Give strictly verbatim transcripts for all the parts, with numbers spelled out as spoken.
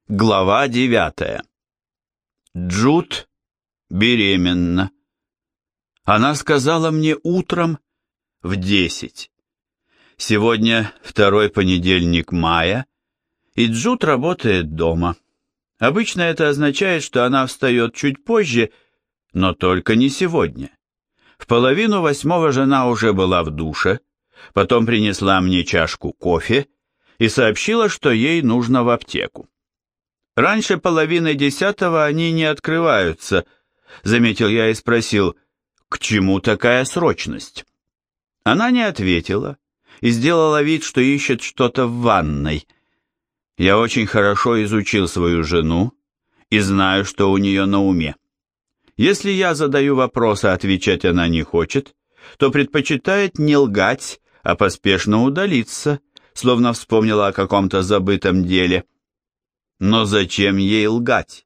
Глава девятая. Джуд беременна. Она сказала мне утром в десять. Сегодня второй понедельник мая, и Джуд работает дома. Обычно это означает, что она встает чуть позже, но только не сегодня. В половину восьмого жена уже была в душе, потом принесла мне чашку кофе и сообщила, что ей нужно в аптеку. «Раньше половины десятого они не открываются», — заметил я и спросил, «к чему такая срочность?» Она не ответила и сделала вид, что ищет что-то в ванной. Я очень хорошо изучил свою жену и знаю, что у нее на уме. Если я задаю вопрос, а отвечать она не хочет, то предпочитает не лгать, а поспешно удалиться, словно вспомнила о каком-то забытом деле. Но зачем ей лгать?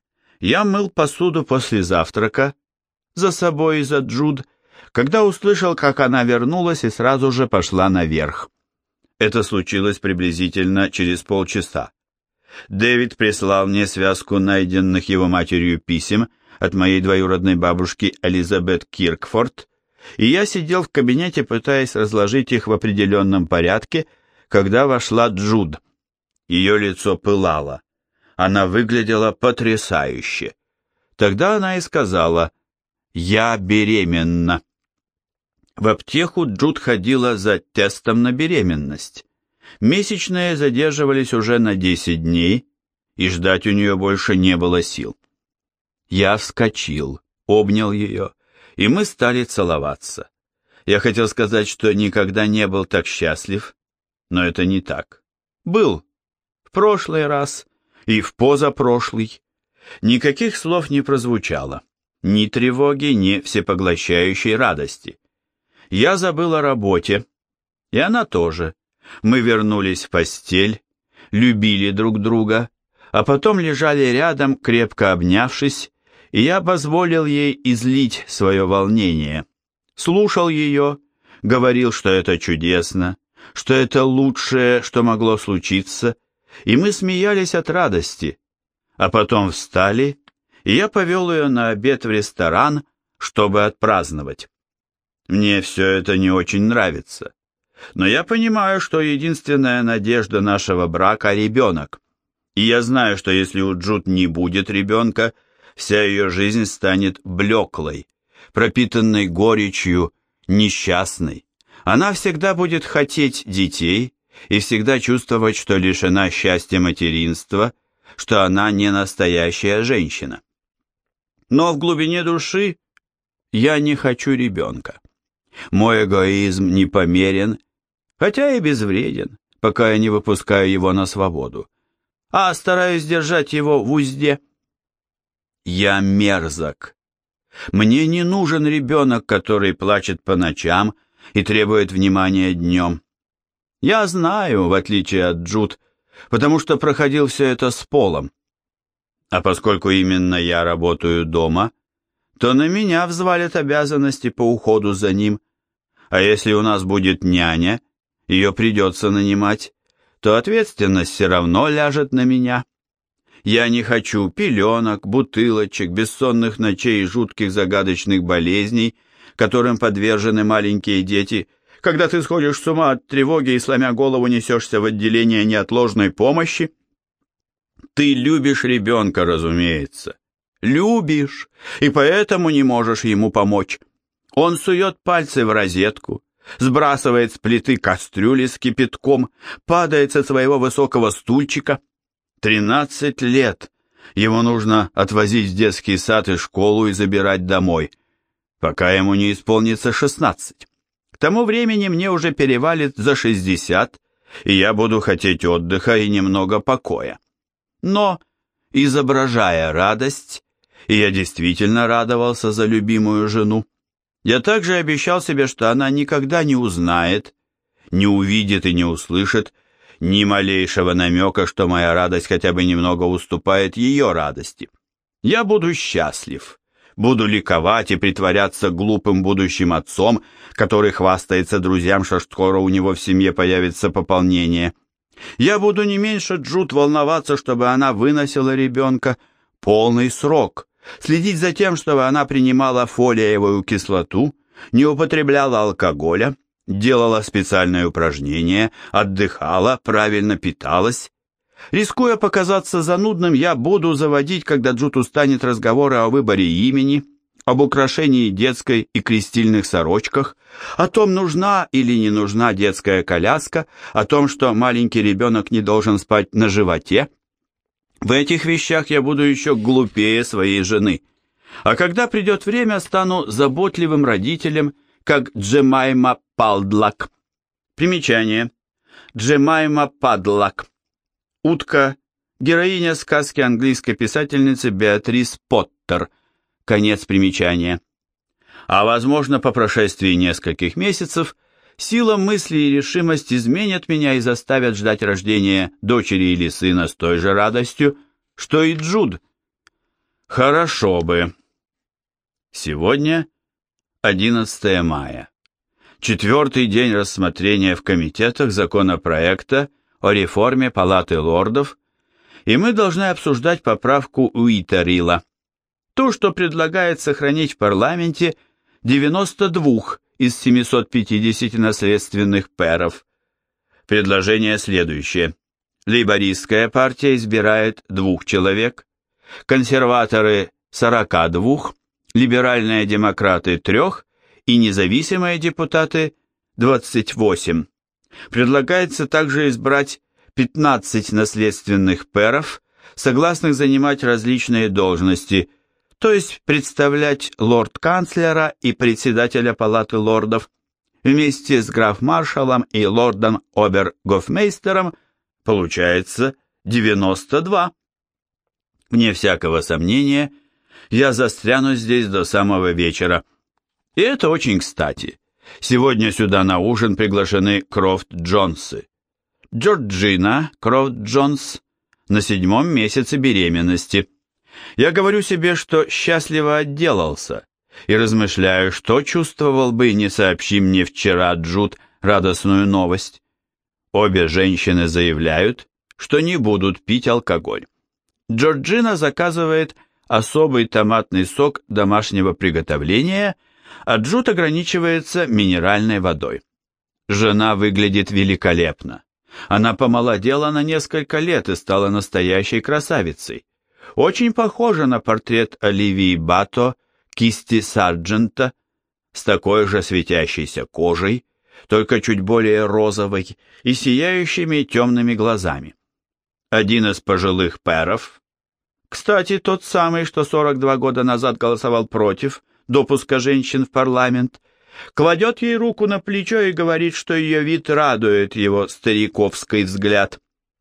Я мыл посуду после завтрака, за собой и за Джуд, когда услышал, как она вернулась и сразу же пошла наверх. Это случилось приблизительно через полчаса. Дэвид прислал мне связку найденных его матерью писем от моей двоюродной бабушки Элизабет Киркфорд, и я сидел в кабинете, пытаясь разложить их в определенном порядке, когда вошла Джуд. Ее лицо пылало. Она выглядела потрясающе. Тогда она и сказала: «Я беременна». В аптеку Джуд ходила за тестом на беременность. Месячные задерживались уже на десять дней, и ждать у нее больше не было сил. Я вскочил, обнял ее, и мы стали целоваться. Я хотел сказать, что никогда не был так счастлив, но это не так. Был. В прошлый раз и в позапрошлый. Никаких слов не прозвучало, ни тревоги, ни всепоглощающей радости. Я забыл о работе, и она тоже. Мы вернулись в постель, любили друг друга, а потом лежали рядом, крепко обнявшись, и я позволил ей излить свое волнение. Слушал ее, говорил, что это чудесно, что это лучшее, что могло случиться, и мы смеялись от радости, а потом встали, и я повел ее на обед в ресторан, чтобы отпраздновать. Мне все это не очень нравится, но я понимаю, что единственная надежда нашего брака — ребенок, и я знаю, что если у Джуд не будет ребенка, вся ее жизнь станет блеклой, пропитанной горечью, несчастной. Она всегда будет хотеть детей и всегда чувствовать, что лишена счастья материнства, что она не настоящая женщина. Но в глубине души я не хочу ребенка. Мой эгоизм непомерен, хотя и безвреден, пока я не выпускаю его на свободу, а стараюсь держать его в узде. Я мерзок. Мне не нужен ребенок, который плачет по ночам и требует внимания днем. Я знаю, в отличие от Джуд, потому что проходил все это с Полом. А поскольку именно я работаю дома, то на меня взвалят обязанности по уходу за ним. А если у нас будет няня, ее придется нанимать, то ответственность все равно ляжет на меня. Я не хочу пеленок, бутылочек, бессонных ночей и жутких загадочных болезней, которым подвержены маленькие дети, когда ты сходишь с ума от тревоги и, сломя голову, несешься в отделение неотложной помощи. Ты любишь ребенка, разумеется. Любишь, и поэтому не можешь ему помочь. Он сует пальцы в розетку, сбрасывает с плиты кастрюли с кипятком, падает со своего высокого стульчика. Тринадцать лет. Его нужно отвозить в детский сад и школу и забирать домой, пока ему не исполнится шестнадцать. К тому времени мне уже перевалит за шестьдесят, и я буду хотеть отдыха и немного покоя. Но, изображая радость, и я действительно радовался за любимую жену, я также обещал себе, что она никогда не узнает, не увидит и не услышит ни малейшего намека, что моя радость хотя бы немного уступает ее радости. Я буду счастлив, буду ликовать и притворяться глупым будущим отцом, который хвастается друзьям, что скоро у него в семье появится пополнение. Я буду не меньше, Джуд, волноваться, чтобы она выносила ребенка полный срок, следить за тем, чтобы она принимала фолиевую кислоту, не употребляла алкоголя, делала специальные упражнения, отдыхала, правильно питалась. Рискуя показаться занудным, я буду заводить, когда Джуд устанет, разговоры о выборе имени, об украшении детской и крестильных сорочках, о том, нужна или не нужна детская коляска, о том, что маленький ребенок не должен спать на животе. В этих вещах я буду еще глупее своей жены. А когда придет время, стану заботливым родителем, как Джемайма Падлак. Примечание. Джемайма Падлак. Утка, героиня сказки английской писательницы Беатрис Поттер. Конец примечания. А возможно, по прошествии нескольких месяцев сила мысли и решимость изменят меня и заставят ждать рождения дочери или сына с той же радостью, что и Джуд. Хорошо бы. Сегодня одиннадцатое мая. Четвертый день рассмотрения в комитетах законопроекта о реформе Палаты лордов, и мы должны обсуждать поправку Уитерила. То, что предлагает сохранить в парламенте девяносто два из семисот пятидесяти наследственных пэров. Предложение следующее. Лейбористская партия избирает двух человек, консерваторы сорока двух, либеральные демократы трех и независимые депутаты двадцать восемь. Предлагается также избрать пятнадцать наследственных пэров, согласных занимать различные должности, то есть представлять лорд-канцлера и председателя палаты лордов, вместе с граф-маршалом и лордом обер-гофмейстером получается девяносто два. Вне всякого сомнения, я застряну здесь до самого вечера. И это очень кстати. Сегодня сюда на ужин приглашены Крофт-Джонсы. Джорджина Крофт-Джонс на седьмом месяце беременности. Я говорю себе, что счастливо отделался, и размышляю, что чувствовал бы, не сообщи мне вчера Джуд радостную новость. Обе женщины заявляют, что не будут пить алкоголь. Джорджина заказывает особый томатный сок домашнего приготовления, а Джуд ограничивается минеральной водой. Жена выглядит великолепно. Она помолодела на несколько лет и стала настоящей красавицей. Очень похожа на портрет Оливии Бато, кисти Сарджента, с такой же светящейся кожей, только чуть более розовой и сияющими темными глазами. Один из пожилых пэров, кстати, тот самый, что сорок два года назад голосовал против допуска женщин в парламент, кладет ей руку на плечо и говорит, что ее вид радует его стариковский взгляд.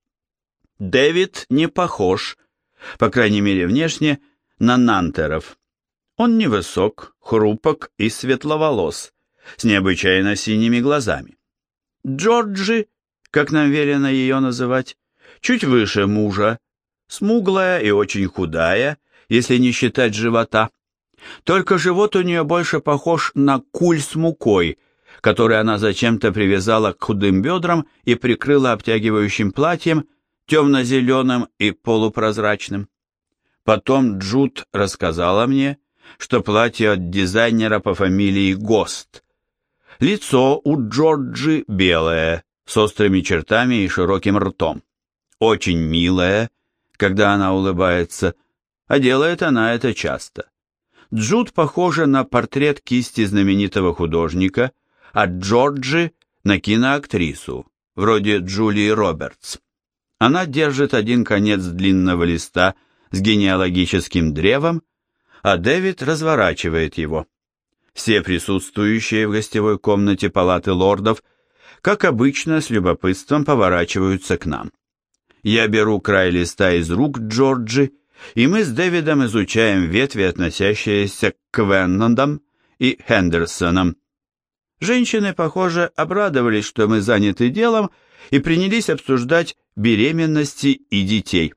Дэвид не похож, по крайней мере внешне, на Нантеров. Он невысок, хрупок и светловолос, с необычайно синими глазами. Джорджи, как нам велено ее называть, чуть выше мужа, смуглая и очень худая, если не считать живота. Только живот у нее больше похож на куль с мукой, который она зачем-то привязала к худым бедрам и прикрыла обтягивающим платьем, темно-зеленым и полупрозрачным. Потом Джуд рассказала мне, что платье от дизайнера по фамилии Гост. Лицо у Джорджи белое, с острыми чертами и широким ртом. Очень милое, когда она улыбается, а делает она это часто. Джуд похожа на портрет кисти знаменитого художника, а Джорджи на киноактрису, вроде Джулии Робертс. Она держит один конец длинного листа с генеалогическим древом, а Дэвид разворачивает его. Все присутствующие в гостевой комнате палаты лордов, как обычно, с любопытством поворачиваются к нам. Я беру край листа из рук Джорджи, и мы с Дэвидом изучаем ветви, относящиеся к Квеннандам и Хендерсонам. Женщины, похоже, обрадовались, что мы заняты делом, и принялись обсуждать беременности и детей.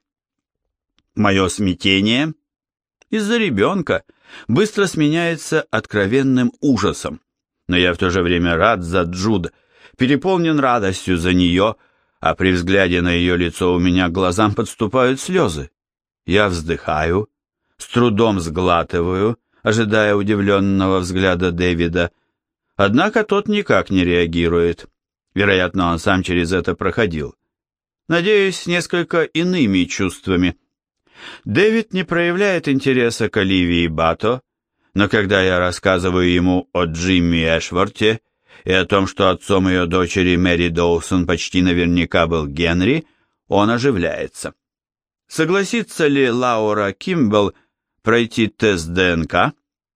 Мое смятение из-за ребенка быстро сменяется откровенным ужасом, но я в то же время рад за Джуд, переполнен радостью за нее, а при взгляде на ее лицо у меня к глазам подступают слезы. Я вздыхаю, с трудом сглатываю, ожидая удивленного взгляда Дэвида, однако тот никак не реагирует. Вероятно, он сам через это проходил. Надеюсь, с несколько иными чувствами. Дэвид не проявляет интереса к Оливии Бато, но когда я рассказываю ему о Джимми Эшворте и о том, что отцом ее дочери Мэри Доусон почти наверняка был Генри, он оживляется. Согласится ли Лаура Кимбл пройти тест ДНК?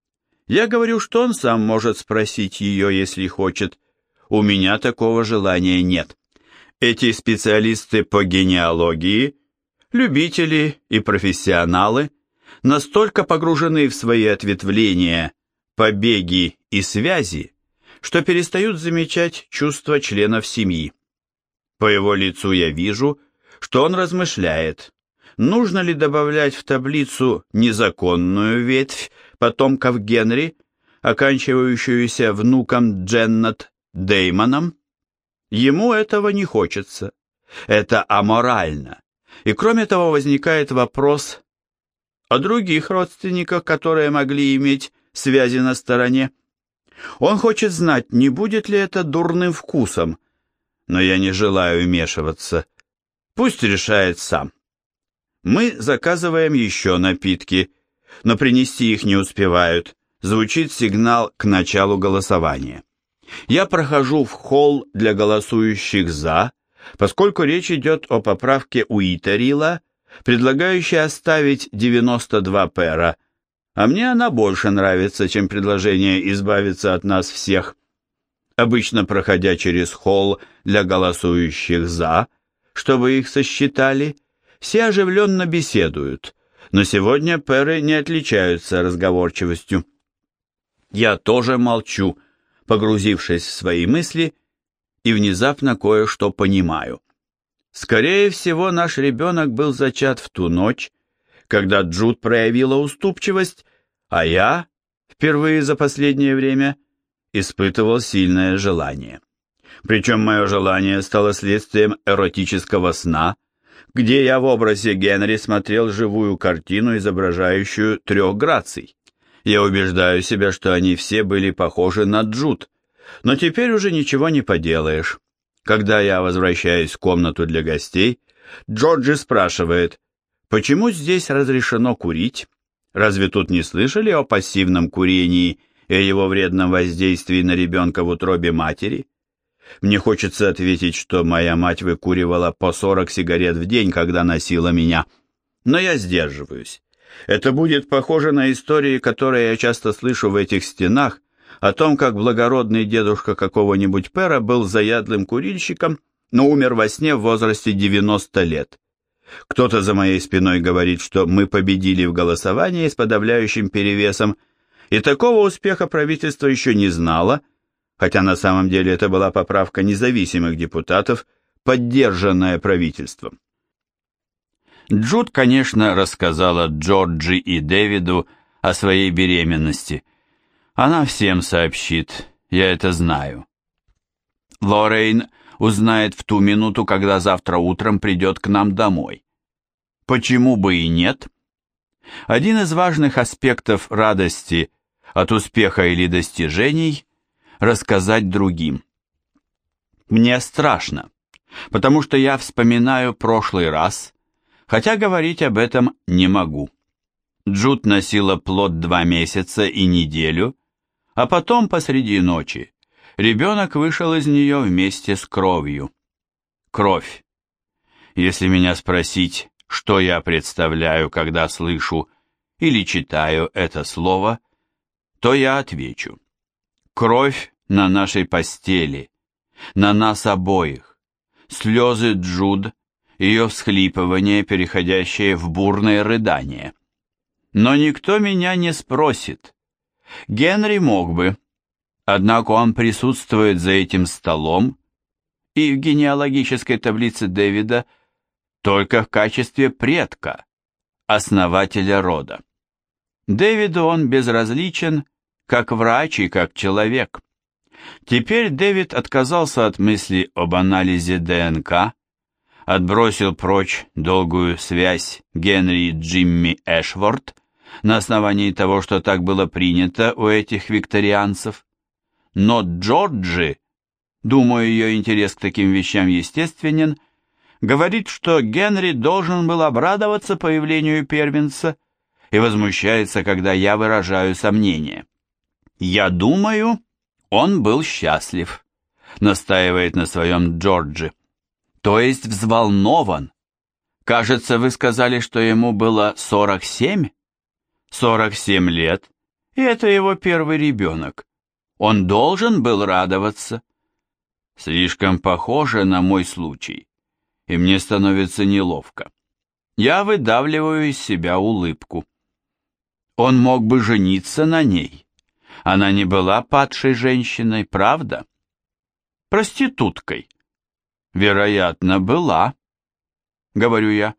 Я говорю, что он сам может спросить ее, если хочет. У меня такого желания нет. Эти специалисты по генеалогии, любители и профессионалы, настолько погружены в свои ответвления, побеги и связи, что перестают замечать чувства членов семьи. По его лицу я вижу, что он размышляет, нужно ли добавлять в таблицу незаконную ветвь потомков Генри, оканчивающуюся внуком Дженнет Деймоном. Ему этого не хочется. Это аморально. И кроме того возникает вопрос о других родственниках, которые могли иметь связи на стороне. Он хочет знать, не будет ли это дурным вкусом, но я не желаю вмешиваться. Пусть решает сам. Мы заказываем еще напитки, но принести их не успевают. Звучит сигнал к началу голосования. Я прохожу в холл для голосующих «за», поскольку речь идет о поправке Уитерила, предлагающей оставить девяносто два пера, а мне она больше нравится, чем предложение избавиться от нас всех. Обычно, проходя через холл для голосующих «за», чтобы их сосчитали, все оживленно беседуют, но сегодня пэры не отличаются разговорчивостью. Я тоже молчу, погрузившись в свои мысли, и внезапно кое-что понимаю. Скорее всего, наш ребенок был зачат в ту ночь, когда Джуд проявила уступчивость, а я, впервые за последнее время, испытывал сильное желание. Причем мое желание стало следствием эротического сна, где я в образе Генри смотрел живую картину, изображающую трех граций. Я убеждаю себя, что они все были похожи на Джуд, но теперь уже ничего не поделаешь. Когда я возвращаюсь в комнату для гостей, Джорджи спрашивает, почему здесь разрешено курить? Разве тут не слышали о пассивном курении и о его вредном воздействии на ребенка в утробе матери? Мне хочется ответить, что моя мать выкуривала по сорок сигарет в день, когда носила меня, но я сдерживаюсь. Это будет похоже на истории, которые я часто слышу в этих стенах, о том, как благородный дедушка какого-нибудь пэра был заядлым курильщиком, но умер во сне в возрасте девяноста лет. Кто-то за моей спиной говорит, что мы победили в голосовании с подавляющим перевесом, и такого успеха правительство еще не знало, хотя на самом деле это была поправка независимых депутатов, поддержанная правительством. Джуд, конечно, рассказала Джорджи и Дэвиду о своей беременности. Она всем сообщит, я это знаю. Лоррейн узнает в ту минуту, когда завтра утром придет к нам домой. Почему бы и нет? Один из важных аспектов радости от успеха или достижений – рассказать другим. Мне страшно, потому что я вспоминаю прошлый раз, хотя говорить об этом не могу. Джуд носила плод два месяца и неделю, а потом посреди ночи ребенок вышел из нее вместе с кровью. Кровь. Если меня спросить, что я представляю, когда слышу или читаю это слово, то я отвечу. Кровь на нашей постели, на нас обоих, слезы Джуд, ее всхлипывание, переходящее в бурное рыдание. Но никто меня не спросит. Генри мог бы, однако он присутствует за этим столом и в генеалогической таблице Дэвида только в качестве предка, основателя рода. Дэвиду он безразличен, как врач и как человек. Теперь Дэвид отказался от мысли об анализе ДНК, отбросил прочь долгую связь Генри и Джимми Эшворт на основании того, что так было принято у этих викторианцев. Но Джорджи, думаю, ее интерес к таким вещам естественен, говорит, что Генри должен был обрадоваться появлению первенца и возмущается, когда я выражаю сомнение. «Я думаю, он был счастлив», — настаивает на своем Джорджи. «То есть взволнован. Кажется, вы сказали, что ему было сорок семь?» «сорок семь лет, и это его первый ребенок. Он должен был радоваться». Слишком похоже на мой случай, и мне становится неловко. Я выдавливаю из себя улыбку. Он мог бы жениться на ней. Она не была падшей женщиной, правда? Проституткой. Вероятно, была, говорю я.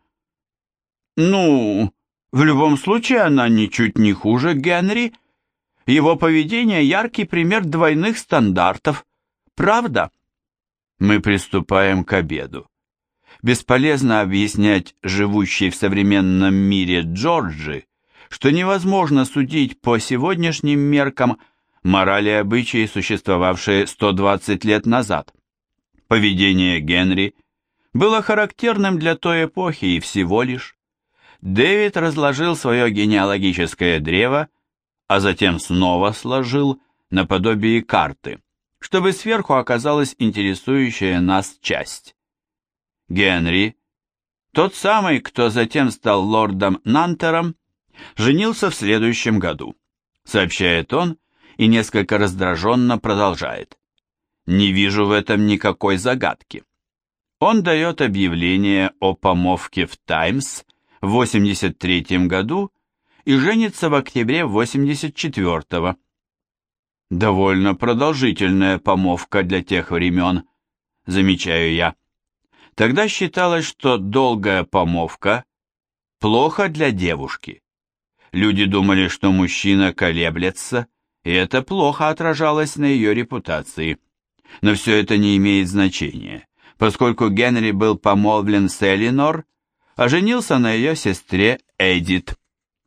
Ну, в любом случае она ничуть не хуже Генри. Его поведение яркий пример двойных стандартов. Правда? Мы приступаем к обеду. Бесполезно объяснять живущей в современном мире Джорджи, что невозможно судить по сегодняшним меркам морали и обычаи, существовавшие сто двадцать лет назад. Поведение Генри было характерным для той эпохи и всего лишь. Дэвид разложил свое генеалогическое древо, а затем снова сложил наподобие карты, чтобы сверху оказалась интересующая нас часть. Генри, тот самый, кто затем стал лордом Нантером, женился в следующем году, сообщает он и несколько раздраженно продолжает. Не вижу в этом никакой загадки. Он дает объявление о помолвке в «Таймс» в восемьдесят третьем году и женится в октябре восемьдесят четвёртого. Довольно продолжительная помолвка для тех времен, замечаю я. Тогда считалось, что долгая помолвка плохо для девушки. Люди думали, что мужчина колеблется, и это плохо отражалось на ее репутации. Но все это не имеет значения, поскольку Генри был помолвлен с Элинор, а женился на ее сестре Эдит.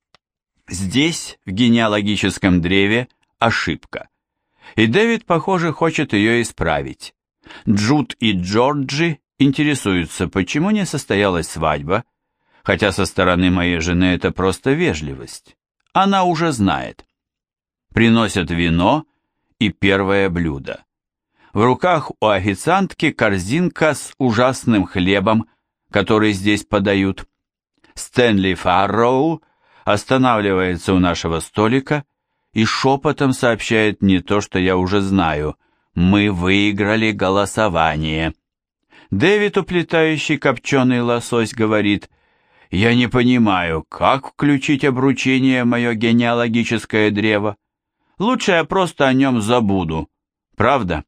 Здесь, в генеалогическом древе, ошибка. И Дэвид, похоже, хочет ее исправить. Джуд и Джорджи интересуются, почему не состоялась свадьба, хотя со стороны моей жены это просто вежливость. Она уже знает. Приносят вино и первое блюдо. В руках у официантки корзинка с ужасным хлебом, который здесь подают. Стэнли Фарроу останавливается у нашего столика и шепотом сообщает мне то, что я уже знаю. Мы выиграли голосование. Дэвид, уплетающий копченый лосось, говорит: «Я не понимаю, как включить обручение в мое генеалогическое древо. Лучше я просто о нем забуду. Правда?»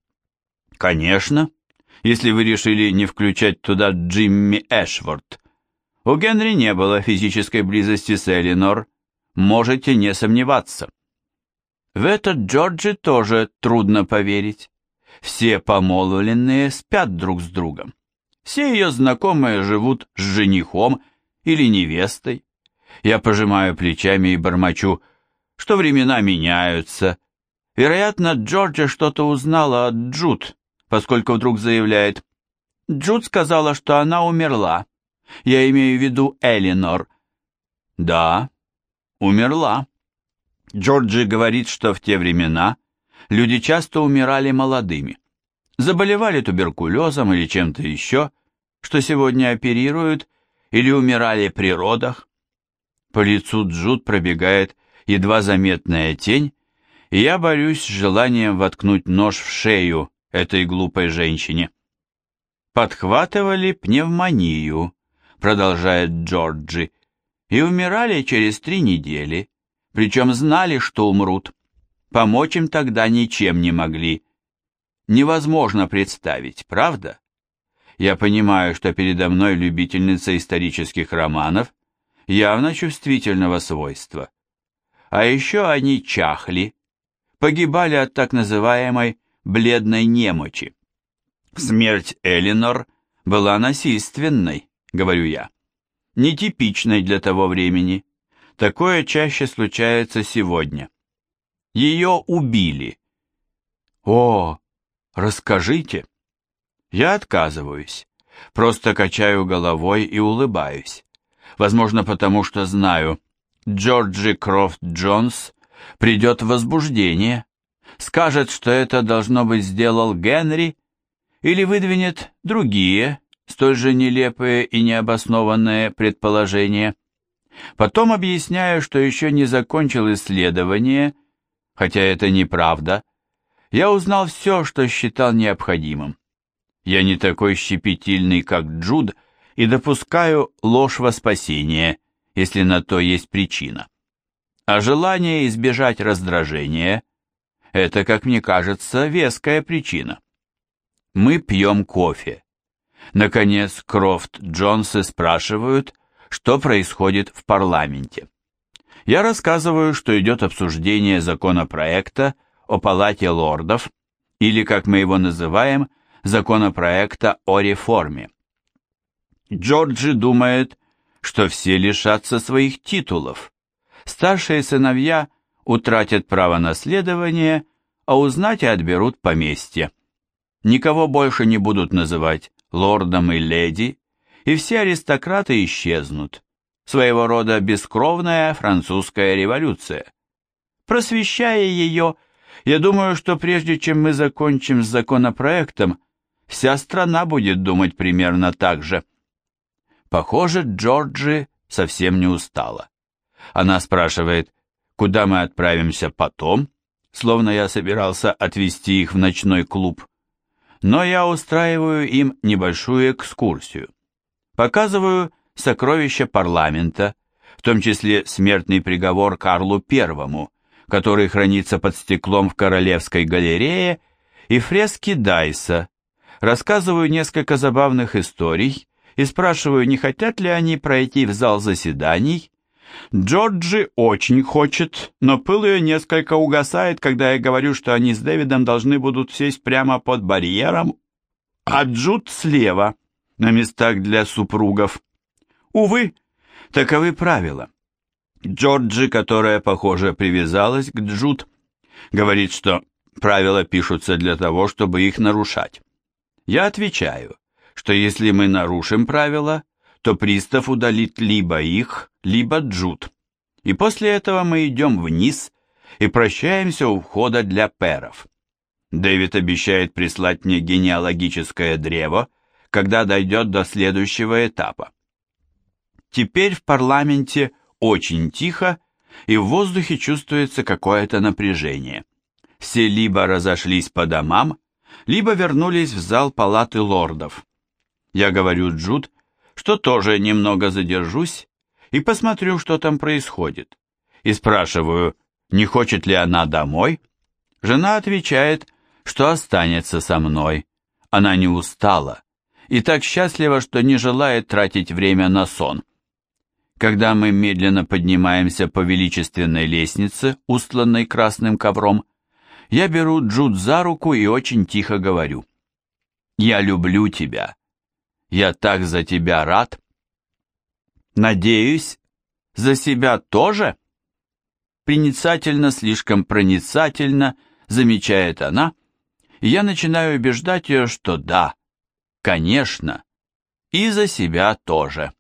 «Конечно, если вы решили не включать туда Джимми Эшворт. У Генри не было физической близости с Элинор, можете не сомневаться». В это Джорджи тоже трудно поверить. Все помолвленные спят друг с другом. Все ее знакомые живут с женихом или невестой. Я пожимаю плечами и бормочу, что времена меняются. Вероятно, Джорджи что-то узнала от Джуд, поскольку вдруг заявляет: «Джуд сказала, что она умерла. Я имею в виду Элинор». «Да, умерла». Джорджи говорит, что в те времена люди часто умирали молодыми. Заболевали туберкулезом или чем-то еще, что сегодня оперируют, или умирали при родах. По лицу Джуд пробегает едва заметная тень, и я борюсь с желанием воткнуть нож в шею этой глупой женщине. «Подхватывали пневмонию», продолжает Джорджи, и умирали через три недели, причем знали, что умрут. Помочь им тогда ничем не могли. Невозможно представить, правда? Я понимаю, что передо мной любительница исторических романов, явно чувствительного свойства. А еще они чахли, погибали от так называемой бледной немочи. Смерть Элинор была насильственной, говорю я, нетипичной для того времени. Такое чаще случается сегодня. Ее убили. О, расскажите. Я отказываюсь, просто качаю головой и улыбаюсь. Возможно, потому что знаю, Джорджи Крофт Джонс придет в возбуждение, скажет, что это должно быть сделал Генри, или выдвинет другие, столь же нелепые и необоснованные предположения. Потом объясняю, что еще не закончил исследование, хотя это неправда. Я узнал все, что считал необходимым. Я не такой щепетильный, как Джуд, и допускаю ложь во спасение, если на то есть причина. А желание избежать раздражения – это, как мне кажется, веская причина. Мы пьем кофе. Наконец, Крофт Джонсы спрашивают, что происходит в парламенте. Я рассказываю, что идет обсуждение законопроекта о Палате лордов, или, как мы его называем, законопроекта о реформе. Джорджи думает, что все лишатся своих титулов. Старшие сыновья утратят право наследования, а узнать и отберут поместье. Никого больше не будут называть лордом и леди, и все аристократы исчезнут. Своего рода бескровная французская революция. Просвещая ее, я думаю, что прежде чем мы закончим с законопроектом, вся страна будет думать примерно так же. Похоже, Джорджи совсем не устала. Она спрашивает, куда мы отправимся потом, словно я собирался отвезти их в ночной клуб. Но я устраиваю им небольшую экскурсию. Показываю сокровища парламента, в том числе смертный приговор Карлу Первому, который хранится под стеклом в Королевской галерее, и фрески Дайса. Рассказываю несколько забавных историй и спрашиваю, не хотят ли они пройти в зал заседаний. Джорджи очень хочет, но пыл ее несколько угасает, когда я говорю, что они с Дэвидом должны будут сесть прямо под барьером, а Джуд слева, на местах для супругов. Увы, таковы правила. Джорджи, которая, похоже, привязалась к Джуд, говорит, что правила пишутся для того, чтобы их нарушать. Я отвечаю, что если мы нарушим правила, то пристав удалит либо их, либо Джуд. И после этого мы идем вниз и прощаемся у входа для пэров. Дэвид обещает прислать мне генеалогическое древо, когда дойдет до следующего этапа. Теперь в парламенте очень тихо, и в воздухе чувствуется какое-то напряжение. Все либо разошлись по домам, либо вернулись в зал палаты лордов. Я говорю Джуд, что тоже немного задержусь и посмотрю, что там происходит, и спрашиваю, не хочет ли она домой. Жена отвечает, что останется со мной. Она не устала и так счастлива, что не желает тратить время на сон. Когда мы медленно поднимаемся по величественной лестнице, устланной красным ковром, я беру Джуд за руку и очень тихо говорю: «Я люблю тебя. Я так за тебя рад». «Надеюсь, за себя тоже?» Проницательно, слишком проницательно, замечает она, и я начинаю убеждать ее, что да, конечно, и за себя тоже.